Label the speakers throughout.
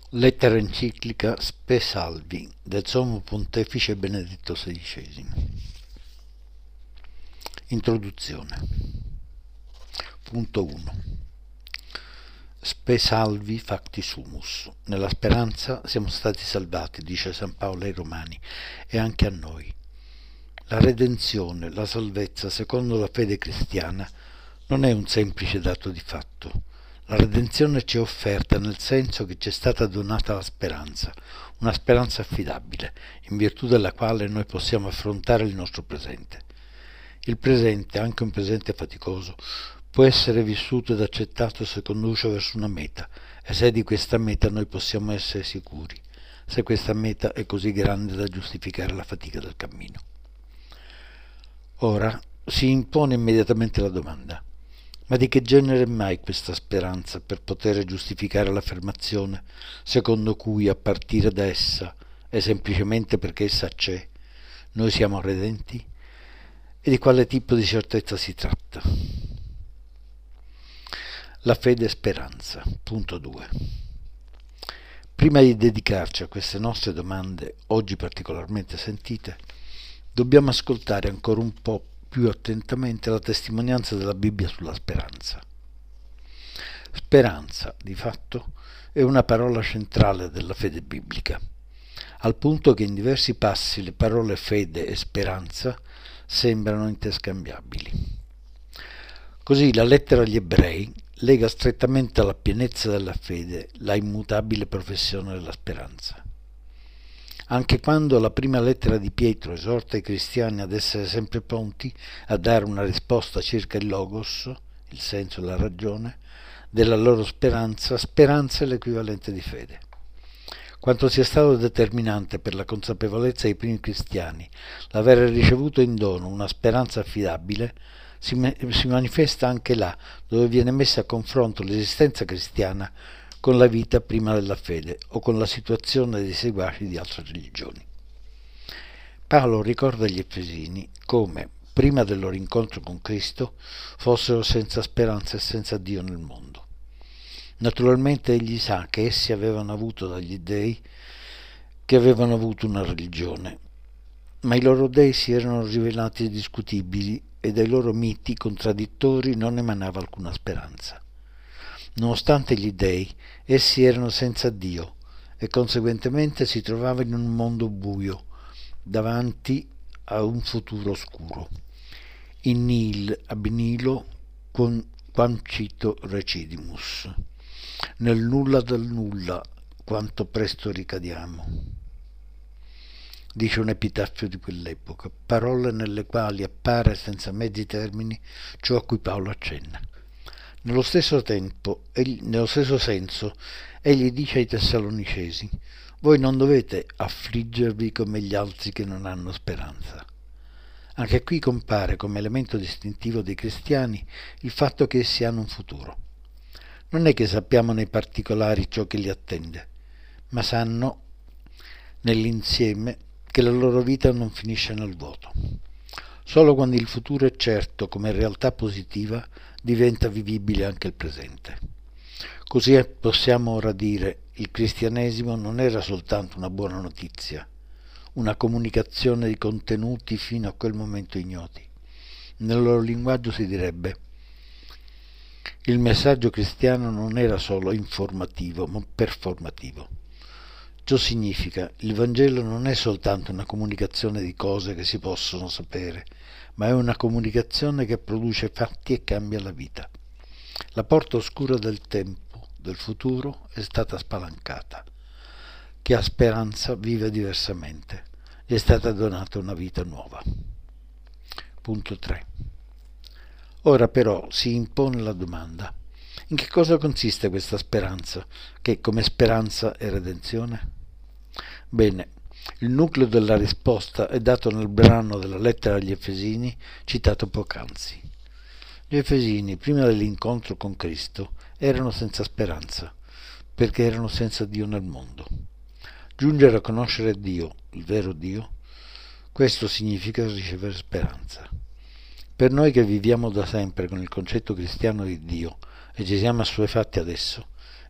Speaker 1: Lettera enciclica Spe Salvi del Sommo Pontefice Benedetto XVI. Introduzione. Punto 1. Spe salvi facti sumus. Nella speranza siamo stati salvati, dice San Paolo ai Romani, e anche a noi. La redenzione, la salvezza, secondo la fede cristiana, non è un semplice dato di fatto. La redenzione ci è offerta nel senso che ci è stata donata la speranza, una speranza affidabile, in virtù della quale noi possiamo affrontare il nostro presente. Il presente, anche un presente faticoso, può essere vissuto ed accettato se conduce verso una meta, e se di questa meta noi possiamo essere sicuri, se questa meta è così grande da giustificare la fatica del cammino. Ora si impone immediatamente la domanda: ma di che genere è mai questa speranza per poter giustificare l'affermazione secondo cui a partire da essa, e semplicemente perché essa c'è, noi siamo redenti? E di quale tipo di certezza si tratta? La fede e speranza. Punto 2. Prima di dedicarci a queste nostre domande, oggi particolarmente sentite, dobbiamo ascoltare ancora un po' più attentamente la testimonianza della Bibbia sulla speranza. Speranza, di fatto, è una parola centrale della fede biblica, al punto che in diversi passi le parole fede e speranza sembrano interscambiabili. Così la lettera agli Ebrei lega strettamente alla pienezza della fede la immutabile professione della speranza. Anche quando la prima lettera di Pietro esorta i cristiani ad essere sempre pronti a dare una risposta circa il logos, il senso e la ragione, della loro speranza, speranza è l'equivalente di fede. Quanto sia stato determinante per la consapevolezza dei primi cristiani l'aver ricevuto in dono una speranza affidabile, si manifesta anche là dove viene messa a confronto l'esistenza cristiana con la vita prima della fede o con la situazione dei seguaci di altre religioni. Paolo ricorda agli Efesini come, prima del loro incontro con Cristo, fossero senza speranza e senza Dio nel mondo. Naturalmente egli sa che essi avevano avuto dagli dei che avevano avuto una religione, ma i loro dei si erano rivelati discutibili e dai loro miti contraddittori non emanava alcuna speranza. Nonostante gli dei, essi erano senza Dio e conseguentemente si trovavano in un mondo buio, davanti a un futuro oscuro. In nihil ab nihilo quancito recidimus. Nel nulla del nulla, quanto presto ricadiamo. Dice un epitaffio di quell'epoca, parole nelle quali appare senza mezzi termini ciò a cui Paolo accenna. Nello stesso senso, egli dice ai Tessalonicesi: voi non dovete affliggervi come gli altri che non hanno speranza. Anche qui compare come elemento distintivo dei cristiani il fatto che essi hanno un futuro. Non è che sappiamo nei particolari ciò che li attende, ma sanno nell'insieme che la loro vita non finisce nel vuoto. Solo quando il futuro è certo come realtà positiva diventa vivibile anche il presente. Così possiamo ora dire: il cristianesimo non era soltanto una buona notizia, una comunicazione di contenuti fino a quel momento ignoti. Nel loro linguaggio si direbbe: il messaggio cristiano non era solo informativo, ma performativo. Ciò significa: il Vangelo non è soltanto una comunicazione di cose che si possono sapere, ma è una comunicazione che produce fatti e cambia la vita. La porta oscura del tempo, del futuro, è stata spalancata. Chi ha speranza vive diversamente. Gli è stata donata una vita nuova. Punto 3. Ora però si impone la domanda: in che cosa consiste questa speranza, che come speranza è redenzione? Bene, il nucleo della risposta è dato nel brano della lettera agli Efesini citato poc'anzi. Gli Efesini, prima dell'incontro con Cristo, erano senza speranza, perché erano senza Dio nel mondo. Giungere a conoscere Dio, il vero Dio, questo significa ricevere speranza. Per noi che viviamo da sempre con il concetto cristiano di Dio e ci siamo assuefatti ad esso,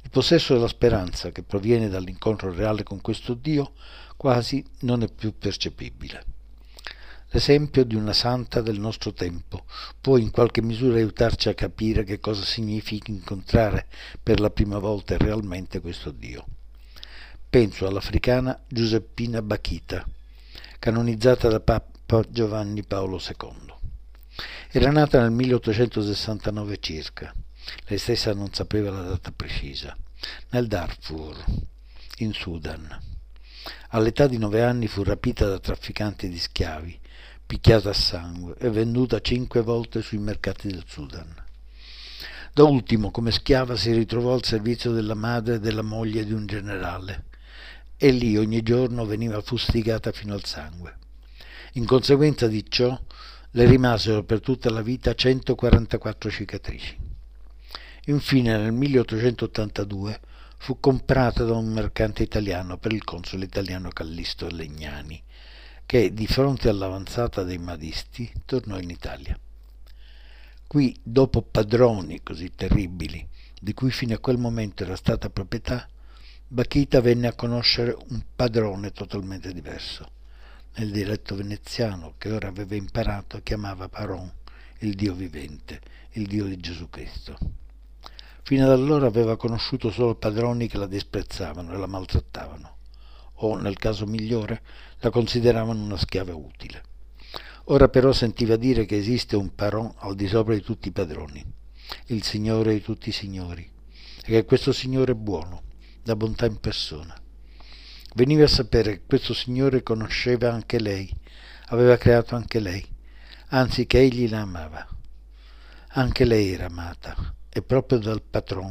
Speaker 1: Il possesso della speranza che proviene dall'incontro reale con questo Dio quasi non è più percepibile. L'esempio di una santa del nostro tempo può in qualche misura aiutarci a capire che cosa significa incontrare per la prima volta realmente questo Dio. Penso all'africana Giuseppina Bakhita, canonizzata da Papa Giovanni Paolo II. Era nata nel 1869 circa, lei stessa non sapeva la data precisa, nel Darfur, in Sudan. All'età di 9 anni fu rapita da trafficanti di schiavi, picchiata a sangue e venduta 5 volte sui mercati del Sudan. Da ultimo, come schiava, si ritrovò al servizio della madre e della moglie di un generale, e lì ogni giorno veniva fustigata fino al sangue. In conseguenza di ciò, le rimasero per tutta la vita 144 cicatrici. Infine, nel 1882, fu comprata da un mercante italiano per il console italiano Callisto Legnani, che, di fronte all'avanzata dei Mahdisti, tornò in Italia. Qui, dopo padroni così terribili, di cui fino a quel momento era stata proprietà, Bakhita venne a conoscere un padrone totalmente diverso. Nel dialetto veneziano, che ora aveva imparato, chiamava Paron, il Dio vivente, il Dio di Gesù Cristo. Fino ad allora aveva conosciuto solo padroni che la disprezzavano e la maltrattavano, o, nel caso migliore, la consideravano una schiava utile. Ora però sentiva dire che esiste un Paron al di sopra di tutti i padroni, il Signore di tutti i signori, e che questo Signore è buono, da bontà in persona. Veniva a sapere che questo Signore conosceva anche lei, aveva creato anche lei, anzi che egli la amava. Anche lei era amata, e proprio dal Patron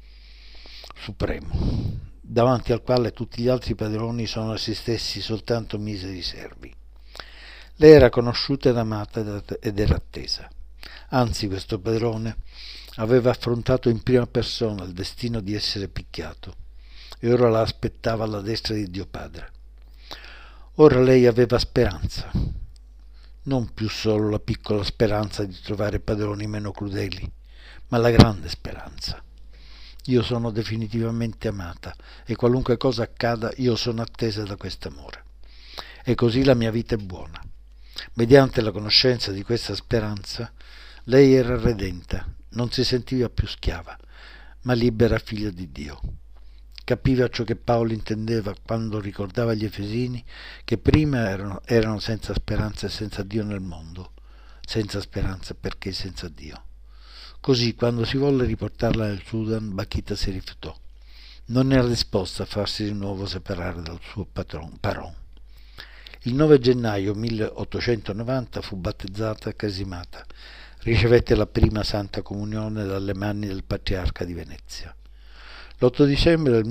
Speaker 1: supremo, davanti al quale tutti gli altri padroni sono essi stessi soltanto miseri servi. Lei era conosciuta ed amata ed era attesa. Anzi, questo padrone aveva affrontato in prima persona il destino di essere picchiato e ora la aspettava alla destra di Dio Padre. Ora lei aveva speranza, non più solo la piccola speranza di trovare padroni meno crudeli, ma la grande speranza. Io sono definitivamente amata e qualunque cosa accada io sono attesa da quest'amore. E così la mia vita è buona. Mediante la conoscenza di questa speranza, lei era redenta, non si sentiva più schiava, ma libera figlia di Dio. Capiva ciò che Paolo intendeva quando ricordava agli Efesini che prima erano senza speranza e senza Dio nel mondo, senza speranza perché senza Dio. Così, quando si volle riportarla nel Sudan, Bakhita si rifiutò. Non era disposta a farsi di nuovo separare dal suo Paron. Il 9 gennaio 1890 fu battezzata e cresimata. Ricevette la prima Santa Comunione dalle mani del Patriarca di Venezia. L'8 dicembre del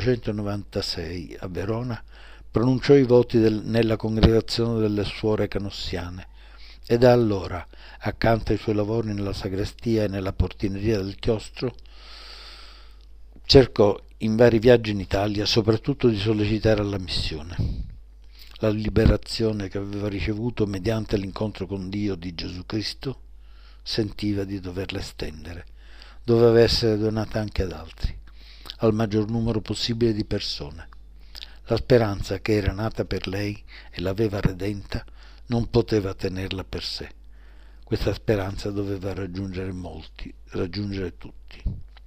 Speaker 1: 1896, a Verona, pronunciò i voti nella congregazione delle suore canossiane e da allora, accanto ai suoi lavori nella sagrestia e nella portineria del chiostro, cercò in vari viaggi in Italia soprattutto di sollecitare alla missione. La liberazione che aveva ricevuto mediante l'incontro con Dio di Gesù Cristo sentiva di doverla estendere, doveva essere donata anche ad altri, al maggior numero possibile di persone. La speranza che era nata per lei e l'aveva redenta non poteva tenerla per sé. Questa speranza doveva raggiungere molti, raggiungere tutti.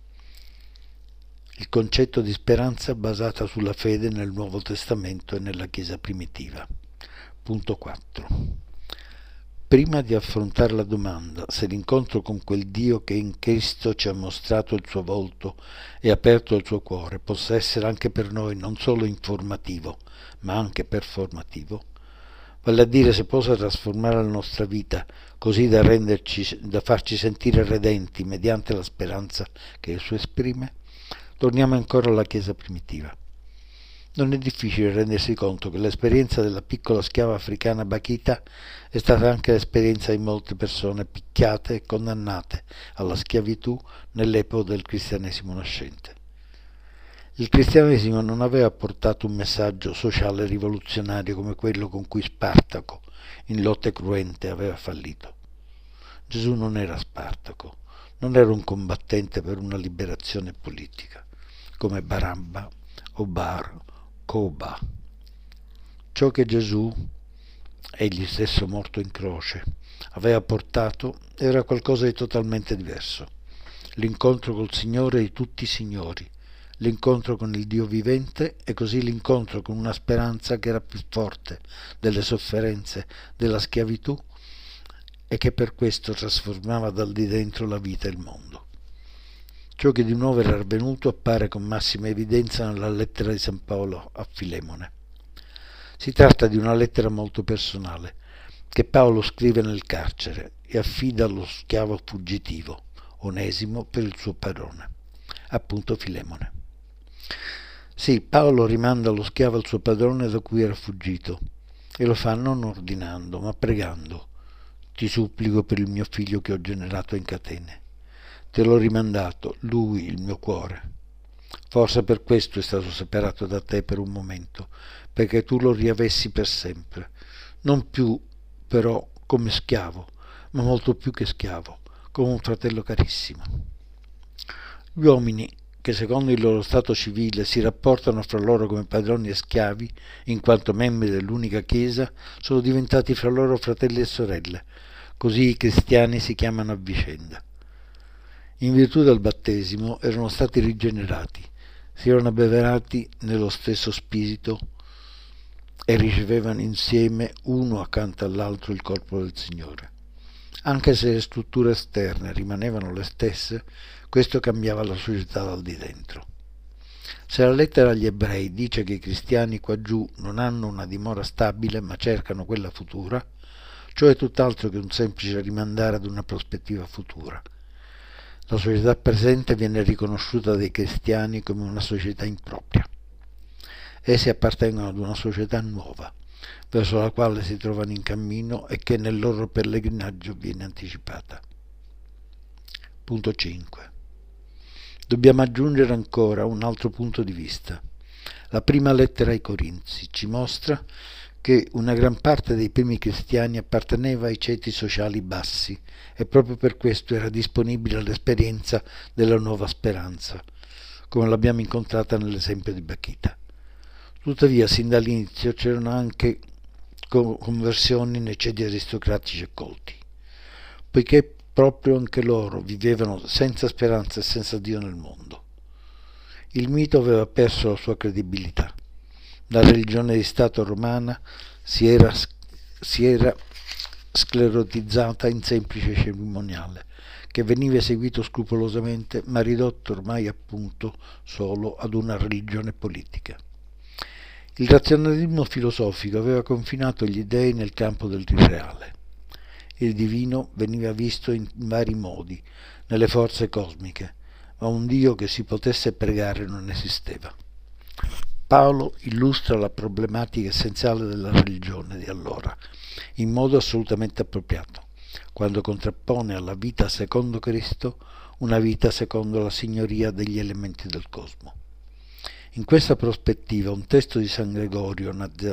Speaker 1: Il concetto di speranza basata sulla fede nel Nuovo Testamento e nella Chiesa primitiva. Punto 4. Prima di affrontare la domanda se l'incontro con quel Dio che in Cristo ci ha mostrato il suo volto e aperto il suo cuore possa essere anche per noi non solo informativo, ma anche performativo, vale a dire se possa trasformare la nostra vita così da farci sentire redenti mediante la speranza che esso esprime, torniamo ancora alla Chiesa primitiva. Non è difficile rendersi conto che l'esperienza della piccola schiava africana Bakhita è stata anche l'esperienza di molte persone picchiate e condannate alla schiavitù nell'epoca del cristianesimo nascente. Il cristianesimo non aveva portato un messaggio sociale rivoluzionario come quello con cui Spartaco, in lotte cruente, aveva fallito. Gesù non era Spartaco, non era un combattente per una liberazione politica. come Barabba o Bar Koba. Ciò che Gesù, egli stesso morto in croce, aveva portato era qualcosa di totalmente diverso. L'incontro col Signore di tutti i signori, l'incontro con il Dio vivente e così l'incontro con una speranza che era più forte delle sofferenze, della schiavitù e che per questo trasformava dal di dentro la vita e il mondo. Ciò che di nuovo era avvenuto appare con massima evidenza nella lettera di San Paolo a Filemone. Si tratta di una lettera molto personale che Paolo scrive nel carcere e affida allo schiavo fuggitivo, Onesimo, per il suo padrone, appunto Filemone. Sì, Paolo rimanda lo schiavo al suo padrone da cui era fuggito e lo fa non ordinando, ma pregando: ti supplico per il mio figlio che ho generato in catene. Te l'ho rimandato, lui, il mio cuore. Forse per questo è stato separato da te per un momento, perché tu lo riavessi per sempre, non più però come schiavo, ma molto più che schiavo, come un fratello carissimo. Gli uomini che secondo il loro stato civile si rapportano fra loro come padroni e schiavi, in quanto membri dell'unica Chiesa, sono diventati fra loro fratelli e sorelle, così i cristiani si chiamano a vicenda. In virtù del battesimo erano stati rigenerati, si erano abbeverati nello stesso spirito e ricevevano insieme uno accanto all'altro il corpo del Signore. Anche se le strutture esterne rimanevano le stesse, questo cambiava la società dal di dentro. Se la lettera agli ebrei dice che i cristiani qua giù non hanno una dimora stabile ma cercano quella futura, ciò è tutt'altro che un semplice rimandare ad una prospettiva futura. La società presente viene riconosciuta dai cristiani come una società impropria. Essi appartengono ad una società nuova, verso la quale si trovano in cammino e che nel loro pellegrinaggio viene anticipata. Punto 5. Dobbiamo aggiungere ancora un altro punto di vista. La prima lettera ai Corinzi ci mostra che una gran parte dei primi cristiani apparteneva ai ceti sociali bassi e proprio per questo era disponibile all'esperienza della nuova speranza, come l'abbiamo incontrata nell'esempio di Bacchita. Tuttavia, sin dall'inizio c'erano anche conversioni nei ceti aristocratici e colti, poiché proprio anche loro vivevano senza speranza e senza Dio nel mondo. Il mito aveva perso la sua credibilità. La religione di Stato romana si era sclerotizzata in semplice cerimoniale, che veniva eseguito scrupolosamente, ma ridotto ormai appunto solo ad una religione politica. Il razionalismo filosofico aveva confinato gli dei nel campo del irreale. Il divino veniva visto in vari modi, nelle forze cosmiche, ma un Dio che si potesse pregare non esisteva. Paolo illustra la problematica essenziale della religione di allora, in modo assolutamente appropriato, quando contrappone alla vita secondo Cristo una vita secondo la signoria degli elementi del cosmo. In questa prospettiva un testo di San Gregorio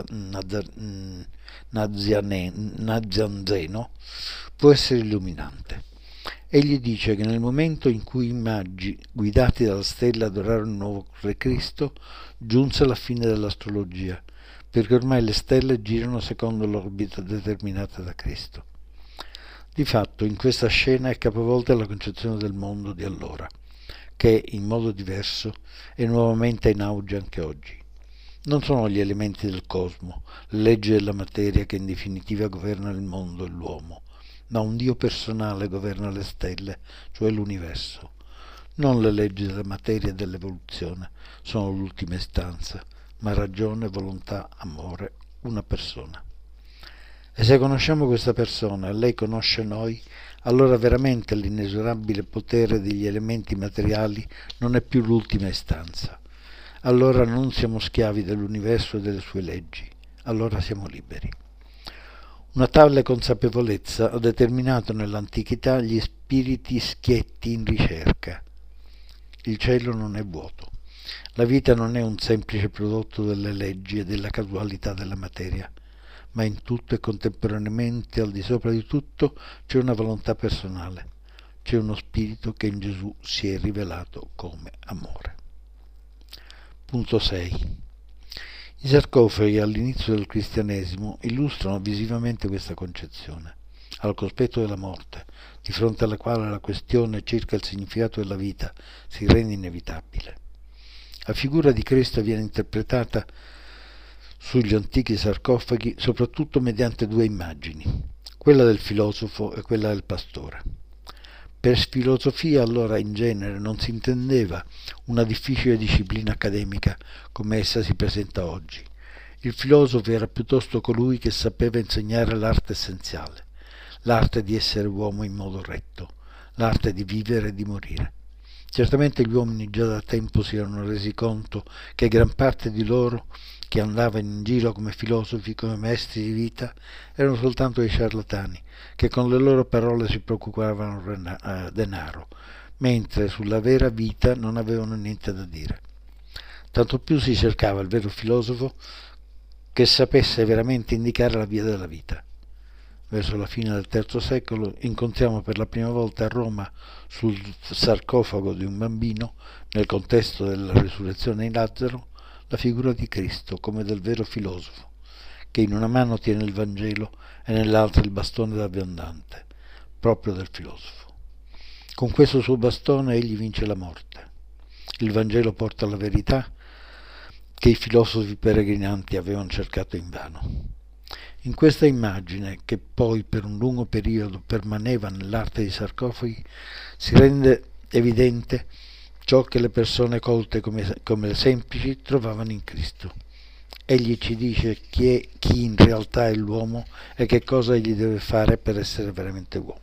Speaker 1: Nazianzeno può essere illuminante. Egli dice che nel momento in cui i magi, guidati dalla stella, adorarono il nuovo Re Cristo, giunse la fine dell'astrologia, perché ormai le stelle girano secondo l'orbita determinata da Cristo. Di fatto, in questa scena è capovolta la concezione del mondo di allora, che, in modo diverso, è nuovamente in auge anche oggi. Non sono gli elementi del cosmo, le leggi della materia che in definitiva governano il mondo e l'uomo, ma un Dio personale governa le stelle, cioè l'universo. Non le leggi della materia e dell'evoluzione sono l'ultima istanza, ma ragione, volontà, amore, una persona. E se conosciamo questa persona e lei conosce noi, allora veramente l'inesorabile potere degli elementi materiali non è più l'ultima istanza. Allora non siamo schiavi dell'universo e delle sue leggi, allora siamo liberi. Una tale consapevolezza ha determinato nell'antichità gli spiriti schietti in ricerca. Il cielo non è vuoto. La vita non è un semplice prodotto delle leggi e della casualità della materia, ma in tutto e contemporaneamente, al di sopra di tutto, c'è una volontà personale, c'è uno spirito che in Gesù si è rivelato come amore. Punto 6. I sarcofagi all'inizio del cristianesimo illustrano visivamente questa concezione. Al cospetto della morte, di fronte alla quale la questione circa il significato della vita si rende inevitabile. La figura di Cristo viene interpretata sugli antichi sarcofagi soprattutto mediante due immagini, quella del filosofo e quella del pastore. Per filosofia allora in genere non si intendeva una difficile disciplina accademica come essa si presenta oggi. Il filosofo era piuttosto colui che sapeva insegnare l'arte essenziale, l'arte di essere uomo in modo retto, l'arte di vivere e di morire. Certamente gli uomini già da tempo si erano resi conto che gran parte di loro che andavano in giro come filosofi, come maestri di vita, erano soltanto dei ciarlatani, che con le loro parole si preoccupavano denaro, mentre sulla vera vita non avevano niente da dire. Tanto più si cercava il vero filosofo che sapesse veramente indicare la via della vita. Verso la fine del III secolo incontriamo per la prima volta a Roma sul sarcofago di un bambino, nel contesto della risurrezione di Lazzaro, la figura di Cristo come del vero filosofo, che in una mano tiene il Vangelo e nell'altra il bastone da viandante, proprio del filosofo. Con questo suo bastone egli vince la morte. Il Vangelo porta la verità che i filosofi peregrinanti avevano cercato invano. In questa immagine, che poi per un lungo periodo permaneva nell'arte dei sarcofagi, si rende evidente ciò che le persone colte come le semplici trovavano in Cristo. Egli ci dice chi in realtà è l'uomo e che cosa egli deve fare per essere veramente uomo.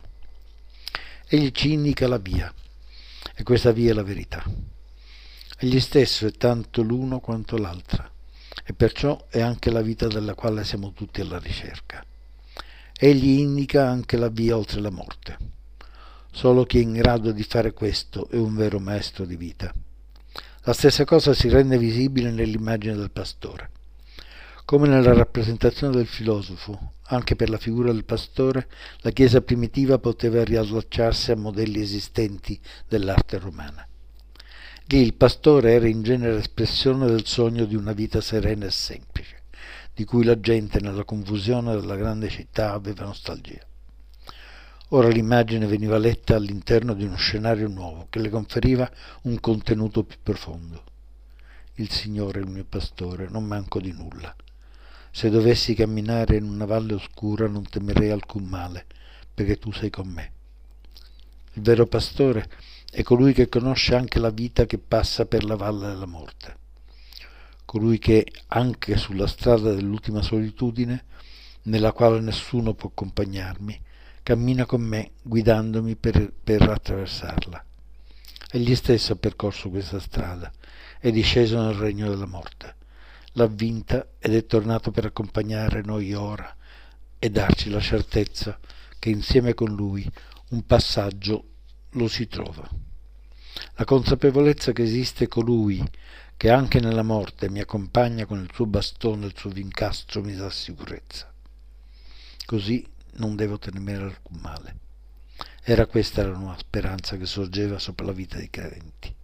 Speaker 1: Egli ci indica la via, e questa via è la verità. Egli stesso è tanto l'uno quanto l'altra, e perciò è anche la vita della quale siamo tutti alla ricerca. Egli indica anche la via oltre la morte. Solo chi è in grado di fare questo è un vero maestro di vita. La stessa cosa si rende visibile nell'immagine del pastore. Come nella rappresentazione del filosofo, anche per la figura del pastore, la Chiesa primitiva poteva riallacciarsi a modelli esistenti dell'arte romana. Lì il pastore era in genere espressione del sogno di una vita serena e semplice, di cui la gente nella confusione della grande città aveva nostalgia. Ora l'immagine veniva letta all'interno di uno scenario nuovo che le conferiva un contenuto più profondo. Il Signore è il mio pastore, non manco di nulla. Se dovessi camminare in una valle oscura non temerei alcun male, perché tu sei con me. Il vero pastore è colui che conosce anche la vita che passa per la valle della morte, colui che anche sulla strada dell'ultima solitudine, nella quale nessuno può accompagnarmi, cammina con me guidandomi per attraversarla. Egli stesso ha percorso questa strada, è disceso nel regno della morte, l'ha vinta ed è tornato per accompagnare noi ora e darci la certezza che insieme con lui un passaggio lo si trova. La consapevolezza che esiste colui che anche nella morte mi accompagna con il suo bastone e il suo vincastro mi dà sicurezza. Così non devo temere alcun male. Era questa la nuova speranza che sorgeva sopra la vita dei credenti.